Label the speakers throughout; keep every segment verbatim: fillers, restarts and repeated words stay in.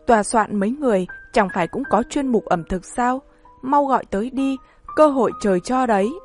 Speaker 1: Tòa soạn mấy người chẳng phải cũng có chuyên mục ẩm thực sao? Mau gọi tới đi, cơ hội trời cho đấy.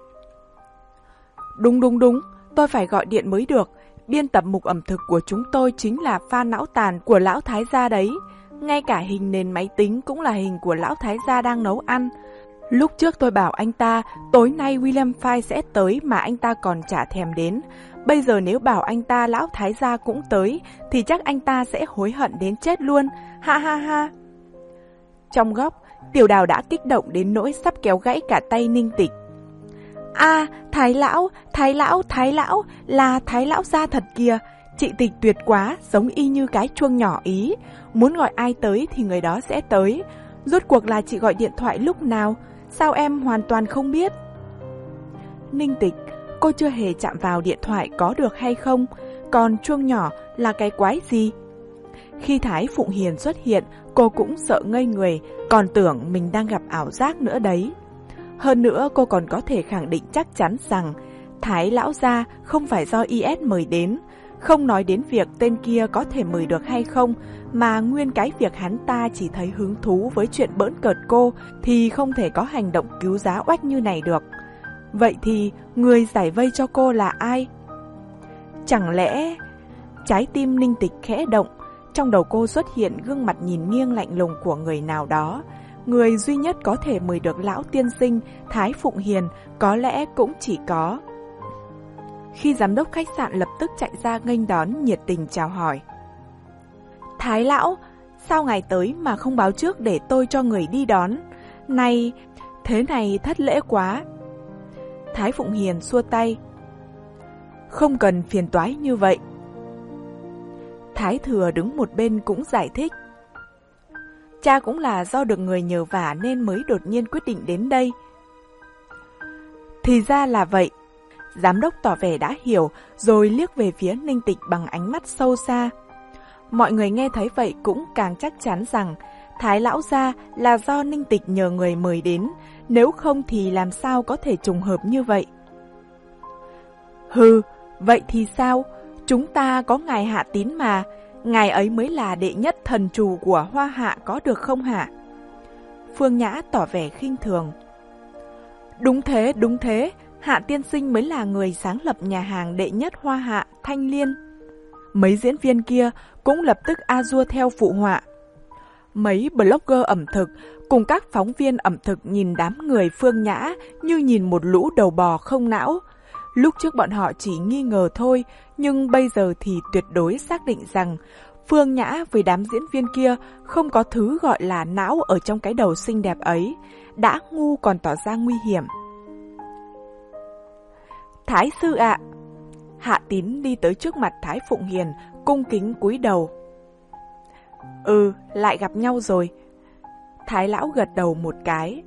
Speaker 1: Đúng đúng đúng, tôi phải gọi điện mới được. Biên tập mục ẩm thực của chúng tôi chính là fan não tàn của lão thái gia đấy. Ngay cả hình nền máy tính cũng là hình của lão thái gia đang nấu ăn. Lúc trước tôi bảo anh ta tối nay William Fay sẽ tới mà anh ta còn chả thèm đến. Bây giờ nếu bảo anh ta lão thái gia cũng tới thì chắc anh ta sẽ hối hận đến chết luôn. Ha ha ha. Trong góc, Tiểu Đào đã kích động đến nỗi sắp kéo gãy cả tay Ninh Tịch. À, Thái lão, Thái lão, Thái lão, là Thái lão gia thật kìa. Chị Tịch tuyệt quá, giống y như cái chuông nhỏ Ý. Muốn gọi ai tới thì người đó sẽ tới. Rốt cuộc là chị gọi điện thoại lúc nào? Sao em hoàn toàn không biết? Ninh Tịch, cô chưa hề chạm vào điện thoại có được hay không? Còn chuông nhỏ là cái quái gì? Khi Thái Phụng Hiền xuất hiện, cô cũng sợ ngây người, còn tưởng mình đang gặp ảo giác nữa đấy. Hơn nữa cô còn có thể khẳng định chắc chắn rằng Thái lão gia không phải do i ét mời đến. Không nói đến việc tên kia có thể mời được hay không, mà nguyên cái việc hắn ta chỉ thấy hứng thú với chuyện bỡn cợt cô thì không thể có hành động cứu giá oách như này được. Vậy thì người giải vây cho cô là ai? Chẳng lẽ... Trái tim Ninh Tịch khẽ động, trong đầu cô xuất hiện gương mặt nhìn nghiêng lạnh lùng của người nào đó. Người duy nhất có thể mời được lão tiên sinh Thái Phụng Hiền có lẽ cũng chỉ có... Khi giám đốc khách sạn lập tức chạy ra nghênh đón, nhiệt tình chào hỏi. Thái lão, sao ngài tới mà không báo trước để tôi cho người đi đón? Này, thế này thất lễ quá. Thái Phụng Hiền xua tay. Không cần phiền toái như vậy. Thái Thừa đứng một bên cũng giải thích. Cha cũng là do được người nhờ vả nên mới đột nhiên quyết định đến đây. Thì ra là vậy. Giám đốc tỏ vẻ đã hiểu, rồi liếc về phía Ninh Tịch bằng ánh mắt sâu xa. Mọi người nghe thấy vậy cũng càng chắc chắn rằng Thái lão gia là do Ninh Tịch nhờ người mời đến, nếu không thì làm sao có thể trùng hợp như vậy. Hừ, vậy thì sao? Chúng ta có ngài Hạ Tín mà, ngài ấy mới là đệ nhất thần trù của Hoa Hạ có được không hả? Phương Nhã tỏ vẻ khinh thường. Đúng thế, đúng thế. Hạ tiên sinh mới là người sáng lập nhà hàng đệ nhất Hoa Hạ, Thanh Liên. Mấy diễn viên kia cũng lập tức a dua theo phụ họa. Mấy blogger ẩm thực cùng các phóng viên ẩm thực nhìn đám người Phương Nhã như nhìn một lũ đầu bò không não. Lúc trước bọn họ chỉ nghi ngờ thôi, nhưng bây giờ thì tuyệt đối xác định rằng Phương Nhã với đám diễn viên kia không có thứ gọi là não ở trong cái đầu xinh đẹp ấy. Đã ngu còn tỏ ra nguy hiểm. Thái sư ạ! Hạ Tín đi tới trước mặt Thái Phụng Hiền, cung kính cúi đầu. Ừ, lại gặp nhau rồi. Thái lão gật đầu một cái.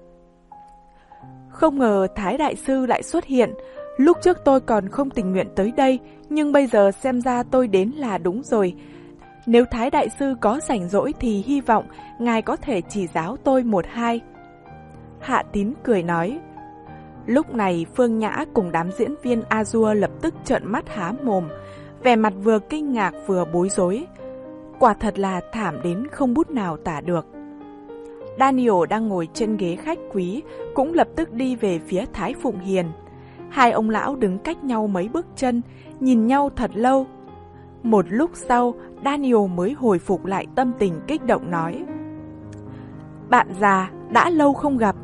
Speaker 1: Không ngờ Thái đại sư lại xuất hiện. Lúc trước tôi còn không tình nguyện tới đây, nhưng bây giờ xem ra tôi đến là đúng rồi. Nếu Thái đại sư có rảnh rỗi thì hy vọng ngài có thể chỉ giáo tôi một hai. Hạ Tín cười nói. Lúc này Phương Nhã cùng đám diễn viên a dua lập tức trợn mắt há mồm, vẻ mặt vừa kinh ngạc vừa bối rối. Quả thật là thảm đến không bút nào tả được. Daniel đang ngồi trên ghế khách quý cũng lập tức đi về phía Thái Phụng Hiền. Hai ông lão đứng cách nhau mấy bước chân, nhìn nhau thật lâu. Một lúc sau, Daniel mới hồi phục lại tâm tình kích động nói. Bạn già, đã lâu không gặp.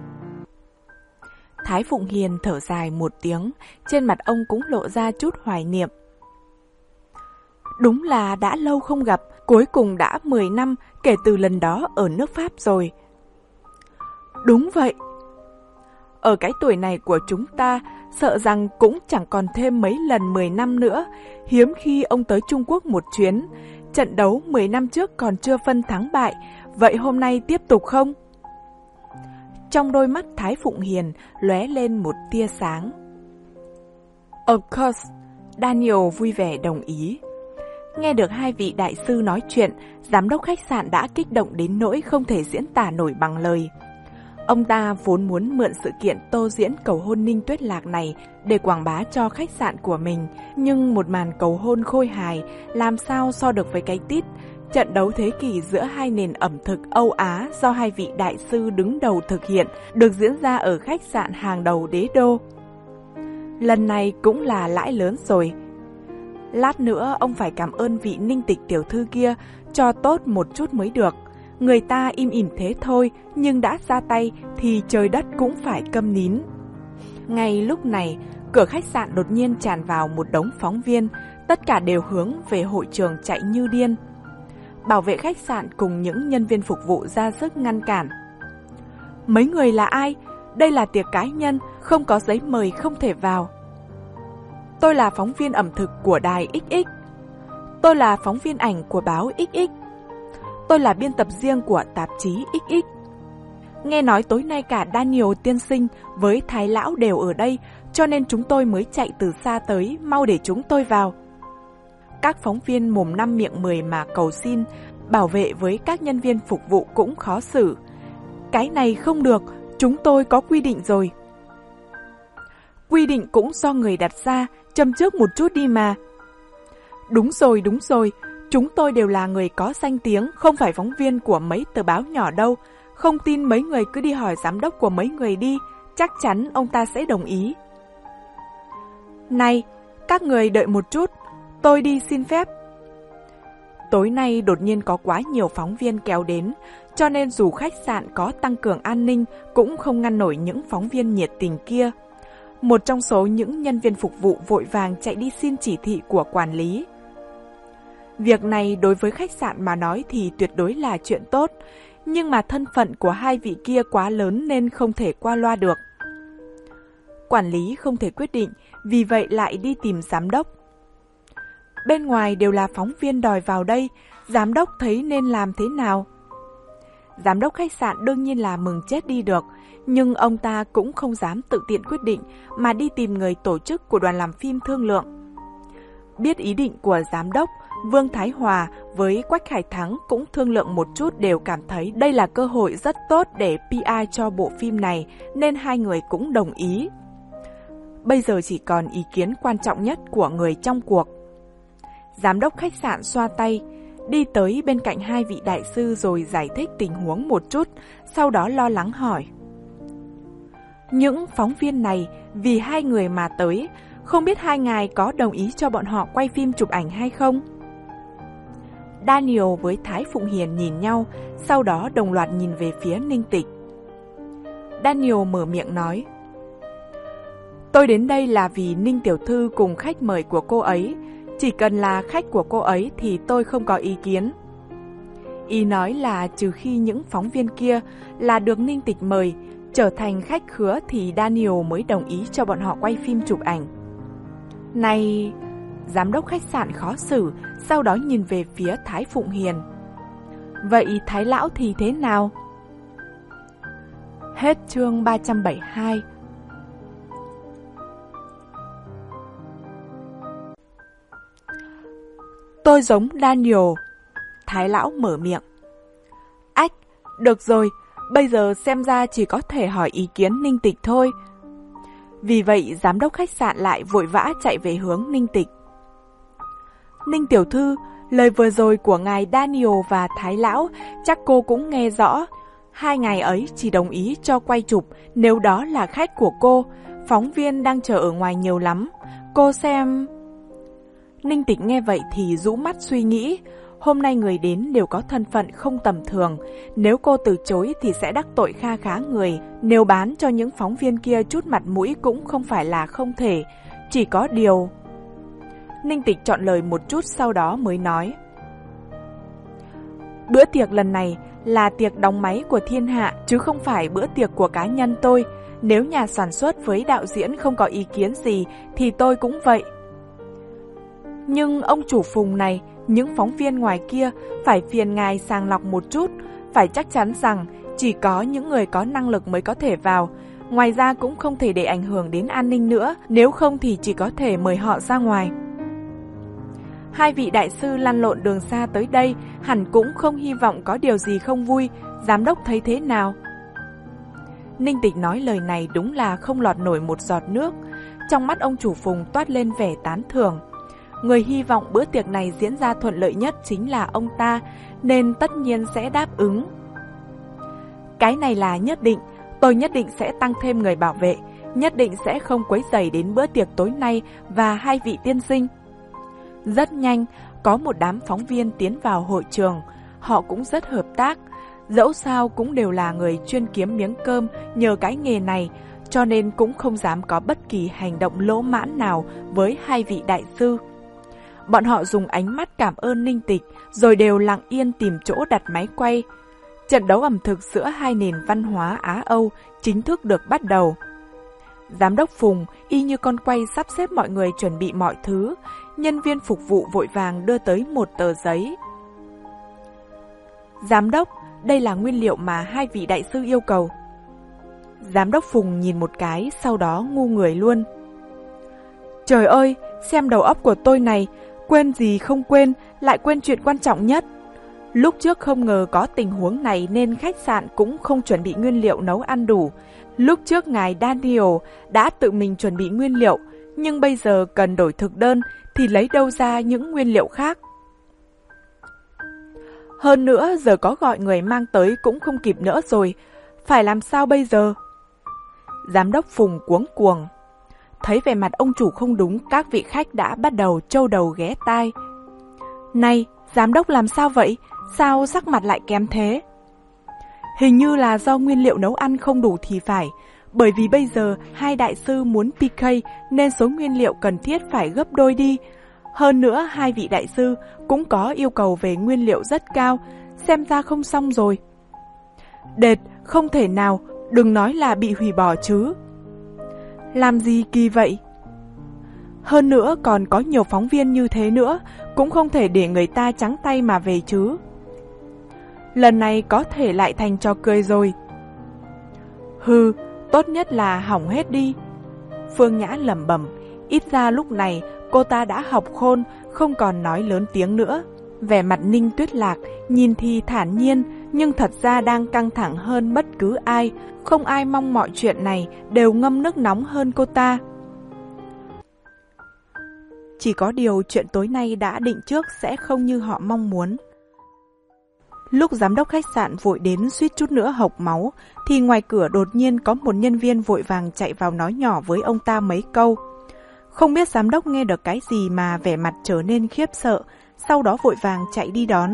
Speaker 1: Thái Phụng Hiền thở dài một tiếng, trên mặt ông cũng lộ ra chút hoài niệm. Đúng là đã lâu không gặp, cuối cùng đã mười năm kể từ lần đó ở nước Pháp rồi. Đúng vậy. Ở cái tuổi này của chúng ta, sợ rằng cũng chẳng còn thêm mấy lần mười năm nữa. Hiếm khi ông tới Trung Quốc một chuyến. Trận đấu mười năm trước còn chưa phân thắng bại, vậy hôm nay tiếp tục không? Trong đôi mắt Thái Phụng Hiền lóe lên một tia sáng. Of course, Daniel vui vẻ đồng ý. Nghe được hai vị đại sư nói chuyện, giám đốc khách sạn đã kích động đến nỗi không thể diễn tả nổi bằng lời. Ông ta vốn muốn mượn sự kiện tô diễn cầu hôn Ninh Tuyết Lạc này để quảng bá cho khách sạn của mình, nhưng một màn cầu hôn khôi hài làm sao so được với cái tít Trận đấu thế kỷ giữa hai nền ẩm thực Âu Á do hai vị đại sư đứng đầu thực hiện được diễn ra ở khách sạn hàng đầu đế đô. Lần này cũng là lãi lớn rồi. Lát nữa ông phải cảm ơn vị Ninh Tịch tiểu thư kia cho tốt một chút mới được. Người ta im ỉm thế thôi, nhưng đã ra tay thì trời đất cũng phải câm nín. Ngay lúc này, cửa khách sạn đột nhiên tràn vào một đống phóng viên, tất cả đều hướng về hội trường chạy như điên. Bảo vệ khách sạn cùng những nhân viên phục vụ ra sức ngăn cản. Mấy người là ai? Đây là tiệc cá nhân, không có giấy mời không thể vào. Tôi là phóng viên ẩm thực của đài ích ích. Tôi là phóng viên ảnh của báo ích ích. Tôi là biên tập riêng của tạp chí ích ích. Nghe nói tối nay cả Daniel tiên sinh với Thái lão đều ở đây, cho nên chúng tôi mới chạy từ xa tới, mau để chúng tôi vào. Các phóng viên mồm năm miệng mười mà cầu xin, bảo vệ với các nhân viên phục vụ cũng khó xử. Cái này không được, chúng tôi có quy định rồi. Quy định cũng do người đặt ra, châm trước một chút đi mà. Đúng rồi, đúng rồi, chúng tôi đều là người có danh tiếng, không phải phóng viên của mấy tờ báo nhỏ đâu. Không tin mấy người cứ đi hỏi giám đốc của mấy người đi, chắc chắn ông ta sẽ đồng ý. Này, các người đợi một chút, tôi đi xin phép. Tối nay đột nhiên có quá nhiều phóng viên kéo đến, cho nên dù khách sạn có tăng cường an ninh cũng không ngăn nổi những phóng viên nhiệt tình kia. Một trong số những nhân viên phục vụ vội vàng chạy đi xin chỉ thị của quản lý. Việc này đối với khách sạn mà nói thì tuyệt đối là chuyện tốt, nhưng mà thân phận của hai vị kia quá lớn nên không thể qua loa được. Quản lý không thể quyết định, vì vậy lại đi tìm giám đốc. Bên ngoài đều là phóng viên đòi vào đây, giám đốc thấy nên làm thế nào? Giám đốc khách sạn đương nhiên là mừng chết đi được, nhưng ông ta cũng không dám tự tiện quyết định mà đi tìm người tổ chức của đoàn làm phim thương lượng. Biết ý định của giám đốc, Vương Thái Hòa với Quách Hải Thắng cũng thương lượng một chút, đều cảm thấy đây là cơ hội rất tốt để pê e cho bộ phim này, nên hai người cũng đồng ý. Bây giờ chỉ còn ý kiến quan trọng nhất của người trong cuộc. Giám đốc khách sạn xoa tay, đi tới bên cạnh hai vị đại sư rồi giải thích tình huống một chút, sau đó lo lắng hỏi. Những phóng viên này vì hai người mà tới, không biết hai ngài có đồng ý cho bọn họ quay phim chụp ảnh hay không? Daniel với Thái Phụng Hiền nhìn nhau, sau đó đồng loạt nhìn về phía Ninh Tịch. Daniel mở miệng nói. Tôi đến đây là vì Ninh tiểu thư cùng khách mời của cô ấy, chỉ cần là khách của cô ấy thì tôi không có ý kiến. Ý nói là trừ khi những phóng viên kia là được Ninh Tịch mời, trở thành khách khứa thì Daniel mới đồng ý cho bọn họ quay phim chụp ảnh. Này, giám đốc khách sạn khó xử, sau đó nhìn về phía Thái Phụng Hiền. Vậy Thái lão thì thế nào? Hết chương ba trăm bảy mươi hai. Tôi giống Daniel. Thái lão mở miệng. Ách, được rồi, bây giờ xem ra chỉ có thể hỏi ý kiến Ninh Tịch thôi. Vì vậy giám đốc khách sạn lại vội vã chạy về hướng Ninh Tịch. Ninh tiểu thư, lời vừa rồi của ngài Daniel và Thái lão chắc cô cũng nghe rõ. Hai ngài ấy chỉ đồng ý cho quay chụp nếu đó là khách của cô. Phóng viên đang chờ ở ngoài nhiều lắm. Cô xem... Ninh Tịch nghe vậy thì rũ mắt suy nghĩ. Hôm nay người đến đều có thân phận không tầm thường. Nếu cô từ chối thì sẽ đắc tội kha khá người. Nếu bán cho những phóng viên kia chút mặt mũi cũng không phải là không thể. Chỉ có điều... Ninh Tịch chọn lời một chút sau đó mới nói. Bữa tiệc lần này là tiệc đóng máy của thiên hạ, chứ không phải bữa tiệc của cá nhân tôi. Nếu nhà sản xuất với đạo diễn không có ý kiến gì thì tôi cũng vậy. Nhưng ông chủ Phùng này, những phóng viên ngoài kia phải phiền ngài sàng lọc một chút, phải chắc chắn rằng chỉ có những người có năng lực mới có thể vào. Ngoài ra cũng không thể để ảnh hưởng đến an ninh nữa, nếu không thì chỉ có thể mời họ ra ngoài. Hai vị đại sư lăn lộn đường xa tới đây, hẳn cũng không hy vọng có điều gì không vui, giám đốc thấy thế nào? Ninh Tịch nói lời này đúng là không lọt nổi một giọt nước. Trong mắt ông chủ Phùng toát lên vẻ tán thưởng. người hy vọng bữa tiệc này diễn ra thuận lợi nhất chính là ông ta, nên tất nhiên sẽ đáp ứng. Cái này là nhất định, tôi nhất định sẽ tăng thêm người bảo vệ, nhất định sẽ không quấy rầy đến bữa tiệc tối nay và hai vị tiên sinh. Rất nhanh, có một đám phóng viên tiến vào hội trường, họ cũng rất hợp tác, dẫu sao cũng đều là người chuyên kiếm miếng cơm nhờ cái nghề này, cho nên cũng không dám có bất kỳ hành động lỗ mãn nào với hai vị đại sư. Bọn họ dùng ánh mắt cảm ơn Ninh Tịch, rồi đều lặng yên tìm chỗ đặt máy quay. Trận đấu ẩm thực giữa hai nền văn hóa Á-Âu chính thức được bắt đầu. Giám đốc Phùng y như con quay sắp xếp mọi người chuẩn bị mọi thứ, nhân viên phục vụ vội vàng đưa tới một tờ giấy. Giám đốc, đây là nguyên liệu mà hai vị đại sư yêu cầu. Giám đốc Phùng nhìn một cái, sau đó ngu người luôn. Trời ơi, xem đầu óc của tôi này, quên gì không quên, lại quên chuyện quan trọng nhất. Lúc trước không ngờ có tình huống này nên khách sạn cũng không chuẩn bị nguyên liệu nấu ăn đủ. Lúc trước ngài Daniel đã tự mình chuẩn bị nguyên liệu, nhưng bây giờ cần đổi thực đơn thì lấy đâu ra những nguyên liệu khác. Hơn nữa giờ có gọi người mang tới cũng không kịp nữa rồi, phải làm sao bây giờ? Giám đốc Phùng cuống cuồng. Thấy vẻ mặt ông chủ không đúng, các vị khách đã bắt đầu trâu đầu ghé tai. Này, giám đốc làm sao vậy? Sao sắc mặt lại kém thế? Hình như là do nguyên liệu nấu ăn không đủ thì phải, bởi vì bây giờ hai đại sư muốn pê ca nên số nguyên liệu cần thiết phải gấp đôi đi. Hơn nữa hai vị đại sư cũng có yêu cầu về nguyên liệu rất cao, xem ra không xong rồi. Đệt, không thể nào, đừng nói là bị hủy bỏ chứ. Làm gì kỳ vậy? Hơn nữa còn có nhiều phóng viên như thế nữa, cũng không thể để người ta trắng tay mà về chứ. Lần này có thể lại thành trò cười rồi. Hừ, tốt nhất là hỏng hết đi. Phương Nhã lẩm bẩm, ít ra lúc này cô ta đã học khôn, không còn nói lớn tiếng nữa. Vẻ mặt Ninh Tuyết Lạc nhìn thì thản nhiên, nhưng thật ra đang căng thẳng hơn bất cứ ai. Không ai mong mọi chuyện này đều ngâm nước nóng hơn cô ta. Chỉ có điều chuyện tối nay đã định trước sẽ không như họ mong muốn. Lúc giám đốc khách sạn vội đến suýt chút nữa hộc máu, thì ngoài cửa đột nhiên có một nhân viên vội vàng chạy vào nói nhỏ với ông ta mấy câu. Không biết giám đốc nghe được cái gì mà vẻ mặt trở nên khiếp sợ, sau đó vội vàng chạy đi đón.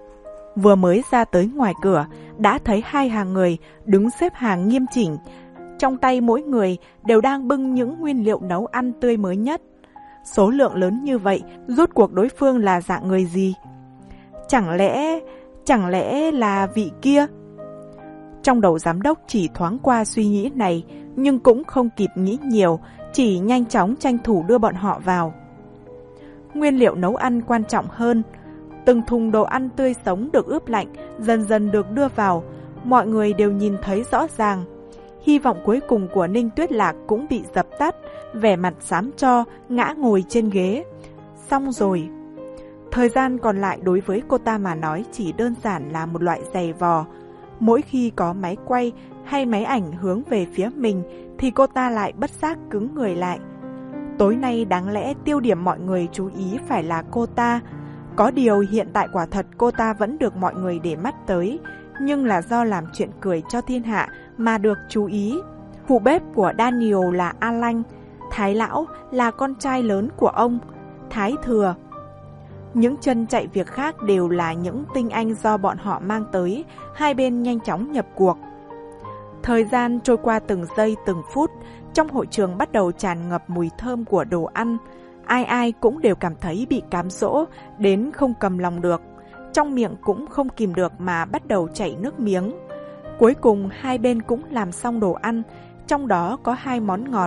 Speaker 1: Vừa mới ra tới ngoài cửa, đã thấy hai hàng người đứng xếp hàng nghiêm chỉnh. Trong tay mỗi người đều đang bưng những nguyên liệu nấu ăn tươi mới nhất. Số lượng lớn như vậy, rốt cuộc đối phương là dạng người gì? Chẳng lẽ... chẳng lẽ là vị kia? Trong đầu giám đốc chỉ thoáng qua suy nghĩ này, nhưng cũng không kịp nghĩ nhiều, chỉ nhanh chóng tranh thủ đưa bọn họ vào. Nguyên liệu nấu ăn quan trọng hơn. Từng thùng đồ ăn tươi sống được ướp lạnh, dần dần được đưa vào, mọi người đều nhìn thấy rõ ràng. Hy vọng cuối cùng của Ninh Tuyết Lạc cũng bị dập tắt, vẻ mặt xám cho, ngã ngồi trên ghế. Xong rồi. Thời gian còn lại đối với cô ta mà nói chỉ đơn giản là một loại giày vò. Mỗi khi có máy quay hay máy ảnh hướng về phía mình thì cô ta lại bất giác cứng người lại. Tối nay đáng lẽ tiêu điểm mọi người chú ý phải là cô ta. Có điều hiện tại quả thật cô ta vẫn được mọi người để mắt tới, nhưng là do làm chuyện cười cho thiên hạ mà được chú ý. Phụ bếp của Daniel là A Lanh, Thái Lão là con trai lớn của ông, Thái Thừa. Những chân chạy việc khác đều là những tinh anh do bọn họ mang tới, hai bên nhanh chóng nhập cuộc. Thời gian trôi qua từng giây từng phút, trong hội trường bắt đầu tràn ngập mùi thơm của đồ ăn. Ai ai cũng đều cảm thấy bị cám dỗ, đến không cầm lòng được. Trong miệng cũng không kìm được mà bắt đầu chảy nước miếng. Cuối cùng hai bên cũng làm xong đồ ăn, trong đó có hai món ngọt.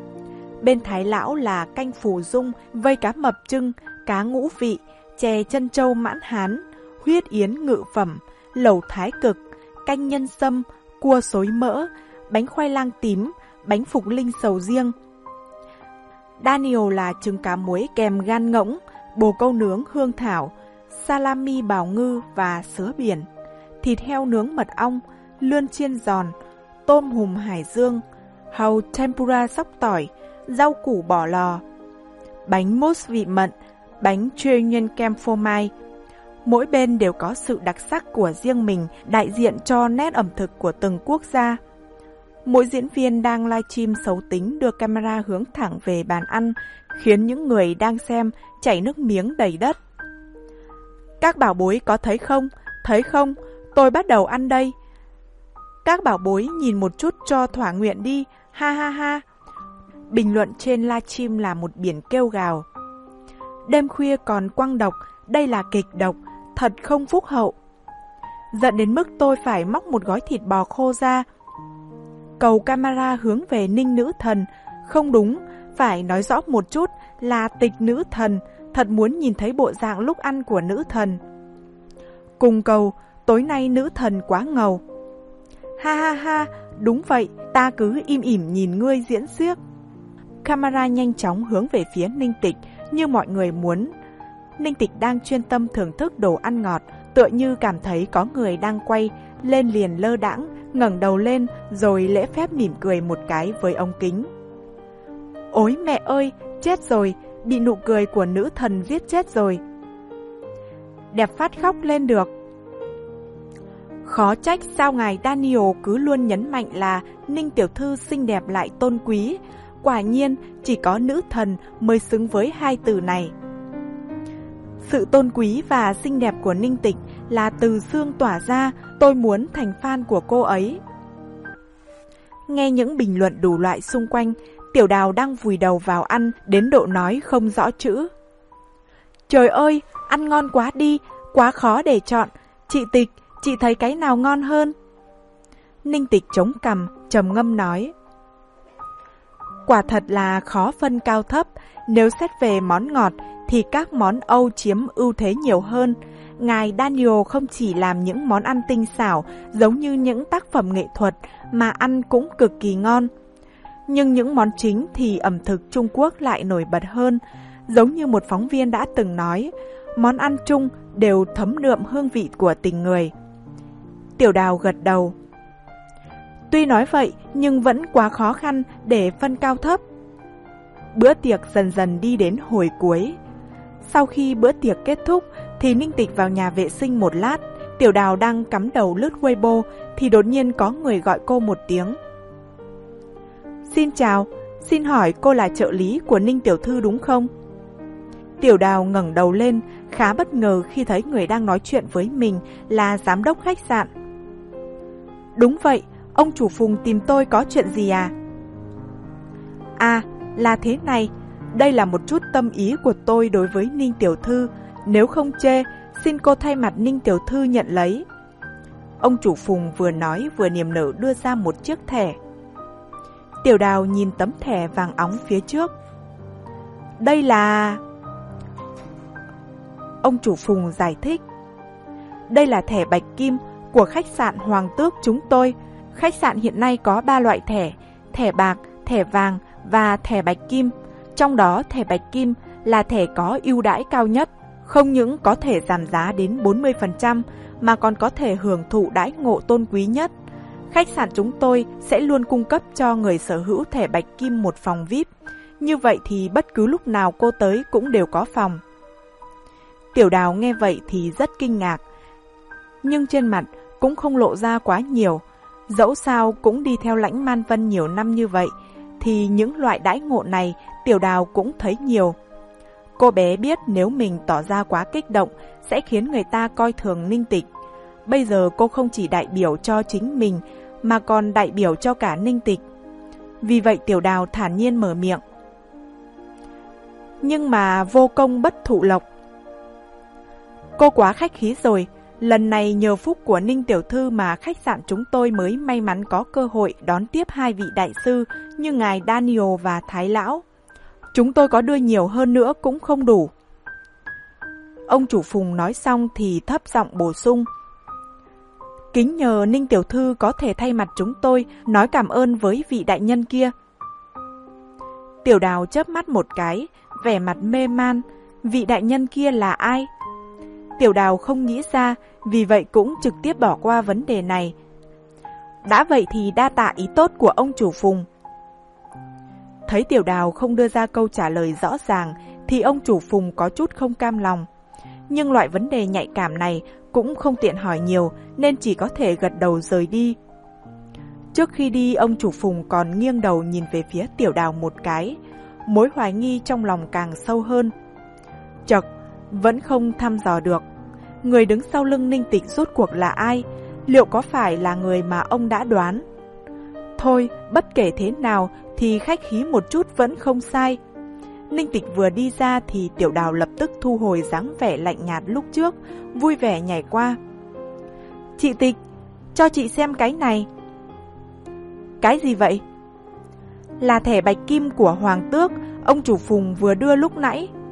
Speaker 1: Bên Thái Lão là canh phù dung, vây cá mập trưng, cá ngũ vị, chè chân trâu mãn hán, huyết yến ngự phẩm, lẩu thái cực, canh nhân sâm, cua xối mỡ, bánh khoai lang tím, bánh phục linh sầu riêng. Daniel là trứng cá muối kèm gan ngỗng, bồ câu nướng hương thảo, salami bào ngư và sứa biển, thịt heo nướng mật ong, lươn chiên giòn, tôm hùm hải dương, hàu tempura sóc tỏi, rau củ bỏ lò, bánh mousse vị mận, bánh Chiên kem phô mai. Mỗi bên đều có sự đặc sắc của riêng mình, đại diện cho nét ẩm thực của từng quốc gia. Mỗi diễn viên đang livestream xấu tính đưa camera hướng thẳng về bàn ăn, khiến những người đang xem chảy nước miếng đầy đất. Các bảo bối có thấy không? Thấy không? Tôi bắt đầu ăn đây. Các bảo bối nhìn một chút cho thỏa nguyện đi, ha ha ha. Bình luận trên livestream là một biển kêu gào. Đêm khuya còn quăng độc, đây là kịch độc, thật không phúc hậu. Giận đến mức tôi phải móc một gói thịt bò khô ra, cầu camera hướng về Ninh nữ thần. Không đúng, phải nói rõ một chút là Tịch nữ thần, thật muốn nhìn thấy bộ dạng lúc ăn của nữ thần. Cùng cầu, tối nay nữ thần quá ngầu. Ha ha ha, đúng vậy, ta cứ im ỉm nhìn ngươi diễn xiếc. Camera nhanh chóng hướng về phía Ninh Tịch, như mọi người muốn. Ninh Tịch đang chuyên tâm thưởng thức đồ ăn ngọt, tựa như cảm thấy có người đang quay, lên liền lơ đãng, ngẩng đầu lên rồi lễ phép mỉm cười một cái với ống kính. Ôi mẹ ơi, chết rồi, bị nụ cười của nữ thần giết chết rồi. Đẹp phát khóc lên được. Khó trách sao ngài Daniel cứ luôn nhấn mạnh là Ninh tiểu thư xinh đẹp lại tôn quý. Quả nhiên, chỉ có nữ thần mới xứng với hai từ này. Sự tôn quý và xinh đẹp của Ninh Tịch là từ xương tỏa ra, tôi muốn thành fan của cô ấy. Nghe những bình luận đủ loại xung quanh, Tiểu Đào đang vùi đầu vào ăn đến độ nói không rõ chữ. Trời ơi, ăn ngon quá đi, quá khó để chọn. Chị Tịch, chị thấy cái nào ngon hơn? Ninh Tịch chống cằm, trầm ngâm nói. Quả thật là khó phân cao thấp, nếu xét về món ngọt thì các món Âu chiếm ưu thế nhiều hơn. Ngài Daniel không chỉ làm những món ăn tinh xảo giống như những tác phẩm nghệ thuật mà ăn cũng cực kỳ ngon. Nhưng những món chính thì ẩm thực Trung Quốc lại nổi bật hơn. Giống như một phóng viên đã từng nói, món ăn Trung đều thấm đượm hương vị của tình người. Tiểu Đào gật đầu. Tuy nói vậy nhưng vẫn quá khó khăn để phân cao thấp. Bữa tiệc dần dần đi đến hồi cuối. Sau khi bữa tiệc kết thúc thì Ninh Tịch vào nhà vệ sinh một lát. Tiểu Đào đang cắm đầu lướt Weibo thì đột nhiên có người gọi cô một tiếng. Xin chào, xin hỏi cô là trợ lý của Ninh tiểu thư đúng không? Tiểu Đào ngẩng đầu lên, khá bất ngờ khi thấy người đang nói chuyện với mình là giám đốc khách sạn. Đúng vậy, ông chủ Phùng tìm tôi có chuyện gì à? À, là thế này, đây là một chút tâm ý của tôi đối với Ninh tiểu thư, nếu không chê, xin cô thay mặt Ninh tiểu thư nhận lấy. Ông chủ Phùng vừa nói vừa niềm nở đưa ra một chiếc thẻ. Tiểu Đào nhìn tấm thẻ vàng óng phía trước. Đây là... Ông chủ Phùng giải thích. Đây là thẻ bạch kim của khách sạn Hoàng Tước chúng tôi. Khách sạn hiện nay có ba loại thẻ, thẻ bạc, thẻ vàng và thẻ bạch kim. Trong đó thẻ bạch kim là thẻ có ưu đãi cao nhất, không những có thể giảm giá đến bốn mươi phần trăm mà còn có thể hưởng thụ đãi ngộ tôn quý nhất. Khách sạn chúng tôi sẽ luôn cung cấp cho người sở hữu thẻ bạch kim một phòng vi ai pi. Như vậy thì bất cứ lúc nào cô tới cũng đều có phòng. Tiểu Đào nghe vậy thì rất kinh ngạc, nhưng trên mặt cũng không lộ ra quá nhiều. Dẫu sao cũng đi theo Lãnh Man Vân nhiều năm như vậy, thì những loại đãi ngộ này Tiểu Đào cũng thấy nhiều. Cô bé biết nếu mình tỏ ra quá kích động sẽ khiến người ta coi thường Ninh Tịch. Bây giờ cô không chỉ đại biểu cho chính mình mà còn đại biểu cho cả Ninh Tịch. Vì vậy Tiểu Đào thản nhiên mở miệng. Nhưng mà vô công bất thụ lộc. Cô quá khách khí rồi. Lần này nhờ phúc của Ninh tiểu thư mà khách sạn chúng tôi mới may mắn có cơ hội đón tiếp hai vị đại sư như ngài Daniel và Thái Lão. Chúng tôi có đưa nhiều hơn nữa cũng không đủ. Ông chủ Phùng nói xong thì thấp giọng bổ sung. Kính nhờ Ninh tiểu thư có thể thay mặt chúng tôi nói cảm ơn với vị đại nhân kia. Tiểu Đào chớp mắt một cái, vẻ mặt mê man. Vị đại nhân kia là ai? Tiểu Đào không nghĩ ra, vì vậy cũng trực tiếp bỏ qua vấn đề này. Đã vậy thì đa tạ ý tốt của ông chủ Phùng. Thấy Tiểu Đào không đưa ra câu trả lời rõ ràng, thì thì ông chủ Phùng có chút không cam lòng. Nhưng loại vấn đề nhạy cảm này cũng không tiện hỏi nhiều nên chỉ có thể gật đầu rời đi. Trước khi đi, ông chủ Phùng còn nghiêng đầu nhìn về phía Tiểu Đào một cái, mối hoài nghi trong lòng càng sâu hơn. Chậc, vẫn không thăm dò được. Người đứng sau lưng Ninh Tịch rốt cuộc là ai? Liệu có phải là người mà ông đã đoán? Thôi, bất kể thế nào thì khách khí một chút vẫn không sai. Ninh Tịch vừa đi ra thì Tiểu Đào lập tức thu hồi dáng vẻ lạnh nhạt lúc trước, vui vẻ nhảy qua. Chị Tịch, cho chị xem cái này. Cái gì vậy? Là thẻ bạch kim của Hoàng Tước, ông chủ Phùng vừa đưa lúc nãy.